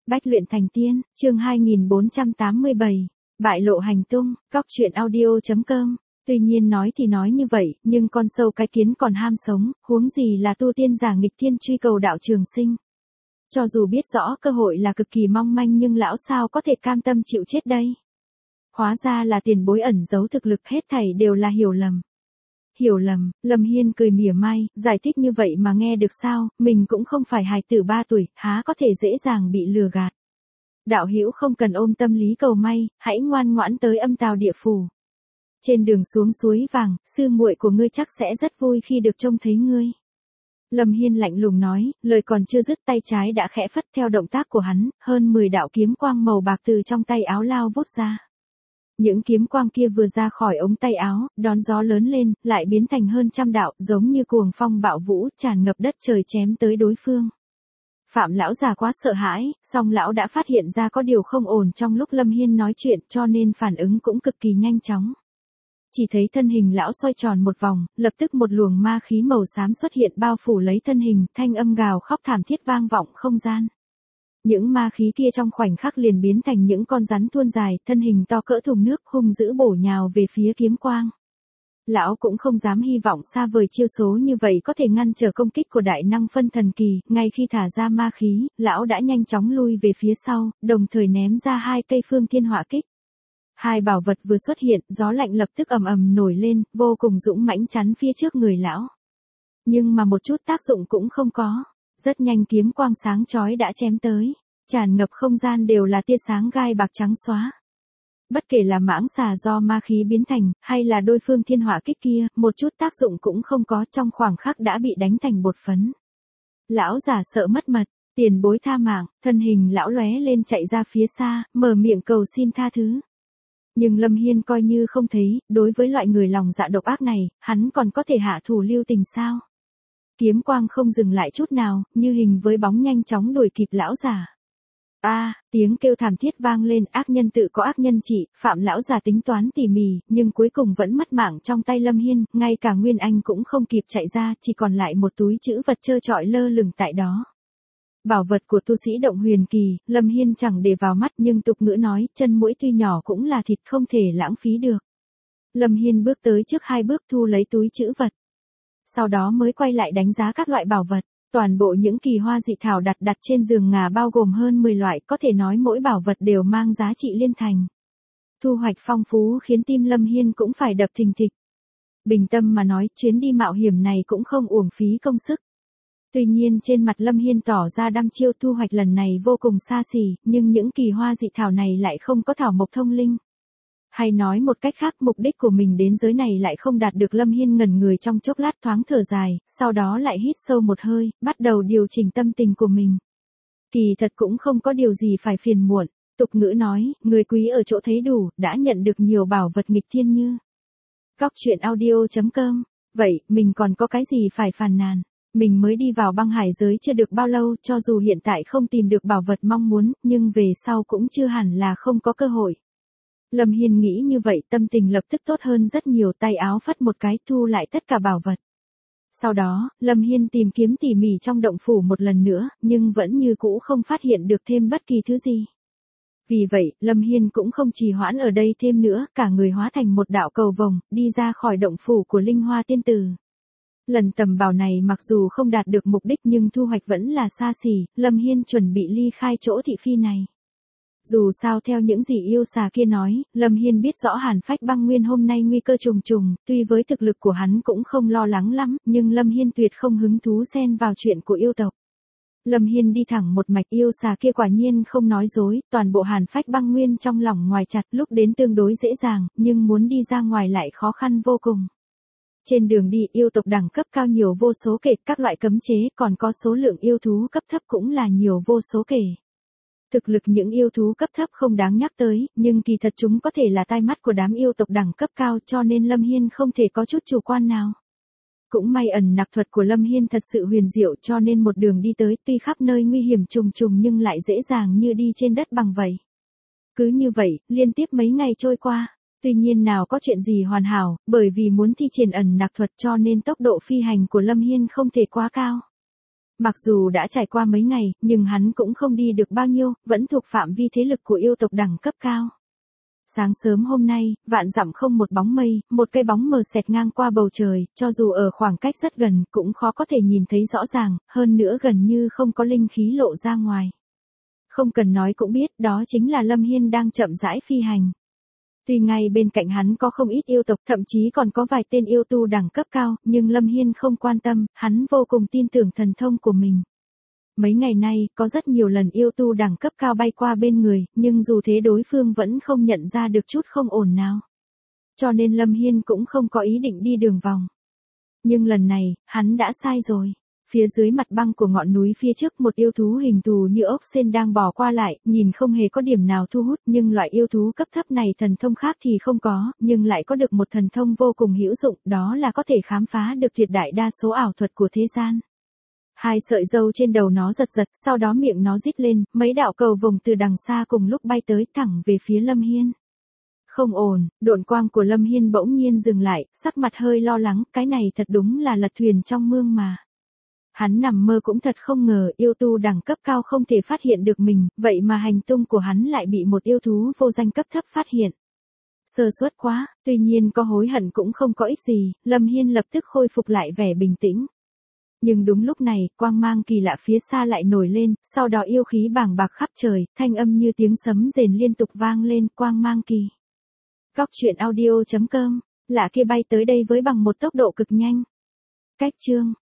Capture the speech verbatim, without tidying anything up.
Bách luyện thành tiên, chương hai nghìn bốn trăm tám mươi bảy, bại lộ hành tung, góc truyện audio chấm com. Tuy nhiên nói thì nói như vậy, nhưng con sâu cái kiến còn ham sống, huống gì là tu tiên giả nghịch thiên truy cầu đạo trường sinh. Cho dù biết rõ cơ hội là cực kỳ mong manh nhưng lão sao có thể cam tâm chịu chết đây. Hóa ra là tiền bối ẩn giấu thực lực, hết thảy đều là hiểu lầm. Hiểu lầm, Lâm Hiên cười mỉa mai, giải thích như vậy mà nghe được sao, mình cũng không phải hài tử ba tuổi, há có thể dễ dàng bị lừa gạt. Đạo hữu không cần ôm tâm lý cầu may, hãy ngoan ngoãn tới âm tào địa phủ. Trên đường xuống suối vàng, sư muội của ngươi chắc sẽ rất vui khi được trông thấy ngươi. Lâm Hiên lạnh lùng nói, lời còn chưa dứt tay trái đã khẽ phất theo động tác của hắn, hơn mười đạo kiếm quang màu bạc từ trong tay áo lao vút ra. Những kiếm quang kia vừa ra khỏi ống tay áo, đón gió lớn lên, lại biến thành hơn trăm đạo, giống như cuồng phong bạo vũ, tràn ngập đất trời chém tới đối phương. Phạm lão già quá sợ hãi, song lão đã phát hiện ra có điều không ổn trong lúc Lâm Hiên nói chuyện, cho nên phản ứng cũng cực kỳ nhanh chóng. Chỉ thấy thân hình lão xoay tròn một vòng, lập tức một luồng ma khí màu xám xuất hiện bao phủ lấy thân hình, thanh âm gào khóc thảm thiết vang vọng không gian. Những ma khí kia trong khoảnh khắc liền biến thành những con rắn thuôn dài, thân hình to cỡ thùng nước, hung dữ bổ nhào về phía kiếm quang. Lão cũng không dám hy vọng xa vời chiêu số như vậy có thể ngăn trở công kích của đại năng phân thần kỳ, ngay khi thả ra ma khí, lão đã nhanh chóng lui về phía sau, đồng thời ném ra hai cây phương thiên hỏa kích. Hai bảo vật vừa xuất hiện, gió lạnh lập tức ầm ầm nổi lên, vô cùng dũng mãnh chắn phía trước người lão. Nhưng mà một chút tác dụng cũng không có. Rất nhanh kiếm quang sáng chói đã chém tới, tràn ngập không gian đều là tia sáng gai bạc trắng xóa. Bất kể là mãng xà do ma khí biến thành, hay là đôi phương thiên hỏa kích kia, một chút tác dụng cũng không có, trong khoảng khắc đã bị đánh thành bột phấn. Lão giả sợ mất mật, tiền bối tha mạng, thân hình lão lóe lên chạy ra phía xa, mở miệng cầu xin tha thứ. Nhưng Lâm Hiên coi như không thấy, đối với loại người lòng dạ độc ác này, hắn còn có thể hạ thủ lưu tình sao? Kiếm quang không dừng lại chút nào, như hình với bóng nhanh chóng đuổi kịp lão giả. A, à, tiếng kêu thảm thiết vang lên, ác nhân tự có ác nhân trị, Phạm lão giả tính toán tỉ mỉ, nhưng cuối cùng vẫn mất mạng trong tay Lâm Hiên, ngay cả Nguyên Anh cũng không kịp chạy ra, chỉ còn lại một túi trữ vật trơ trọi lơ lửng tại đó. Bảo vật của tu sĩ động huyền kỳ, Lâm Hiên chẳng để vào mắt, nhưng tục ngữ nói, chân muỗi tuy nhỏ cũng là thịt, không thể lãng phí được. Lâm Hiên bước tới trước hai bước thu lấy túi trữ vật. Sau đó mới quay lại đánh giá các loại bảo vật, toàn bộ những kỳ hoa dị thảo đặt đặt trên giường ngà bao gồm hơn mười loại, có thể nói mỗi bảo vật đều mang giá trị liên thành. Thu hoạch phong phú khiến tim Lâm Hiên cũng phải đập thình thịch. Bình tâm mà nói, chuyến đi mạo hiểm này cũng không uổng phí công sức. Tuy nhiên trên mặt Lâm Hiên tỏ ra đăm chiêu, thu hoạch lần này vô cùng xa xỉ, nhưng những kỳ hoa dị thảo này lại không có thảo mộc thông linh. Hay nói một cách khác, mục đích của mình đến giới này lại không đạt được. Lâm Hiên ngẩn người trong chốc lát, thoáng thở dài, sau đó lại hít sâu một hơi, bắt đầu điều chỉnh tâm tình của mình. Kỳ thật cũng không có điều gì phải phiền muộn, tục ngữ nói, người quý ở chỗ thấy đủ, đã nhận được nhiều bảo vật nghịch thiên như. Góc truyện audio chấm com, vậy, mình còn có cái gì phải phàn nàn? Mình mới đi vào băng hải giới chưa được bao lâu, cho dù hiện tại không tìm được bảo vật mong muốn, nhưng về sau cũng chưa hẳn là không có cơ hội. Lâm Hiên nghĩ như vậy, tâm tình lập tức tốt hơn rất nhiều, tay áo phất một cái thu lại tất cả bảo vật. Sau đó, Lâm Hiên tìm kiếm tỉ mỉ trong động phủ một lần nữa, nhưng vẫn như cũ không phát hiện được thêm bất kỳ thứ gì. Vì vậy, Lâm Hiên cũng không trì hoãn ở đây thêm nữa, cả người hóa thành một đạo cầu vồng, đi ra khỏi động phủ của Linh Hoa Tiên Tử. Lần tầm bảo này mặc dù không đạt được mục đích nhưng thu hoạch vẫn là xa xỉ, Lâm Hiên chuẩn bị ly khai chỗ thị phi này. Dù sao theo những gì yêu xà kia nói, Lâm Hiên biết rõ Hàn Phách Băng Nguyên hôm nay nguy cơ trùng trùng, tuy với thực lực của hắn cũng không lo lắng lắm, nhưng Lâm Hiên tuyệt không hứng thú xen vào chuyện của yêu tộc. Lâm Hiên đi thẳng một mạch, yêu xà kia quả nhiên không nói dối, toàn bộ Hàn Phách Băng Nguyên trong lòng ngoài chặt, lúc đến tương đối dễ dàng, nhưng muốn đi ra ngoài lại khó khăn vô cùng. Trên đường đi, yêu tộc đẳng cấp cao nhiều vô số kể, các loại cấm chế, còn có số lượng yêu thú cấp thấp cũng là nhiều vô số kể. Thực lực những yêu thú cấp thấp không đáng nhắc tới, nhưng kỳ thật chúng có thể là tai mắt của đám yêu tộc đẳng cấp cao, cho nên Lâm Hiên không thể có chút chủ quan nào. Cũng may ẩn nặc thuật của Lâm Hiên thật sự huyền diệu, cho nên một đường đi tới, tuy khắp nơi nguy hiểm trùng trùng nhưng lại dễ dàng như đi trên đất bằng vậy. Cứ như vậy, liên tiếp mấy ngày trôi qua. Tuy nhiên nào có chuyện gì hoàn hảo, bởi vì muốn thi triển ẩn nặc thuật cho nên tốc độ phi hành của Lâm Hiên không thể quá cao. Mặc dù đã trải qua mấy ngày, nhưng hắn cũng không đi được bao nhiêu, vẫn thuộc phạm vi thế lực của yêu tộc đẳng cấp cao. Sáng sớm hôm nay, vạn dặm không một bóng mây, một cây bóng mờ xẹt ngang qua bầu trời, cho dù ở khoảng cách rất gần, cũng khó có thể nhìn thấy rõ ràng, hơn nữa gần như không có linh khí lộ ra ngoài. Không cần nói cũng biết, đó chính là Lâm Hiên đang chậm rãi phi hành. Tuy ngay bên cạnh hắn có không ít yêu tộc, thậm chí còn có vài tên yêu tu đẳng cấp cao, nhưng Lâm Hiên không quan tâm, hắn vô cùng tin tưởng thần thông của mình. Mấy ngày nay, có rất nhiều lần yêu tu đẳng cấp cao bay qua bên người, nhưng dù thế đối phương vẫn không nhận ra được chút không ổn nào. Cho nên Lâm Hiên cũng không có ý định đi đường vòng. Nhưng lần này, hắn đã sai rồi. Phía dưới mặt băng của ngọn núi phía trước một yêu thú hình thù như ốc sên đang bò qua lại, nhìn không hề có điểm nào thu hút, nhưng loại yêu thú cấp thấp này thần thông khác thì không có, nhưng lại có được một thần thông vô cùng hữu dụng, đó là có thể khám phá được tuyệt đại đa số ảo thuật của thế gian. Hai sợi râu trên đầu nó giật giật, sau đó miệng nó rít lên, mấy đạo cầu vồng từ đằng xa cùng lúc bay tới thẳng về phía Lâm Hiên. Không ổn, độn quang của Lâm Hiên bỗng nhiên dừng lại, sắc mặt hơi lo lắng, cái này thật đúng là lật thuyền trong mương mà. Hắn nằm mơ cũng thật không ngờ yêu tu đẳng cấp cao không thể phát hiện được mình, vậy mà hành tung của hắn lại bị một yêu thú vô danh cấp thấp phát hiện. Sơ suất quá, tuy nhiên có hối hận cũng không có ích gì, Lâm Hiên lập tức khôi phục lại vẻ bình tĩnh. Nhưng đúng lúc này, quang mang kỳ lạ phía xa lại nổi lên, sau đó yêu khí bàng bạc khắp trời, thanh âm như tiếng sấm rền liên tục vang lên, quang mang kỳ. Góc truyện audio chấm com, lạ kia bay tới đây với bằng một tốc độ cực nhanh. Cách chương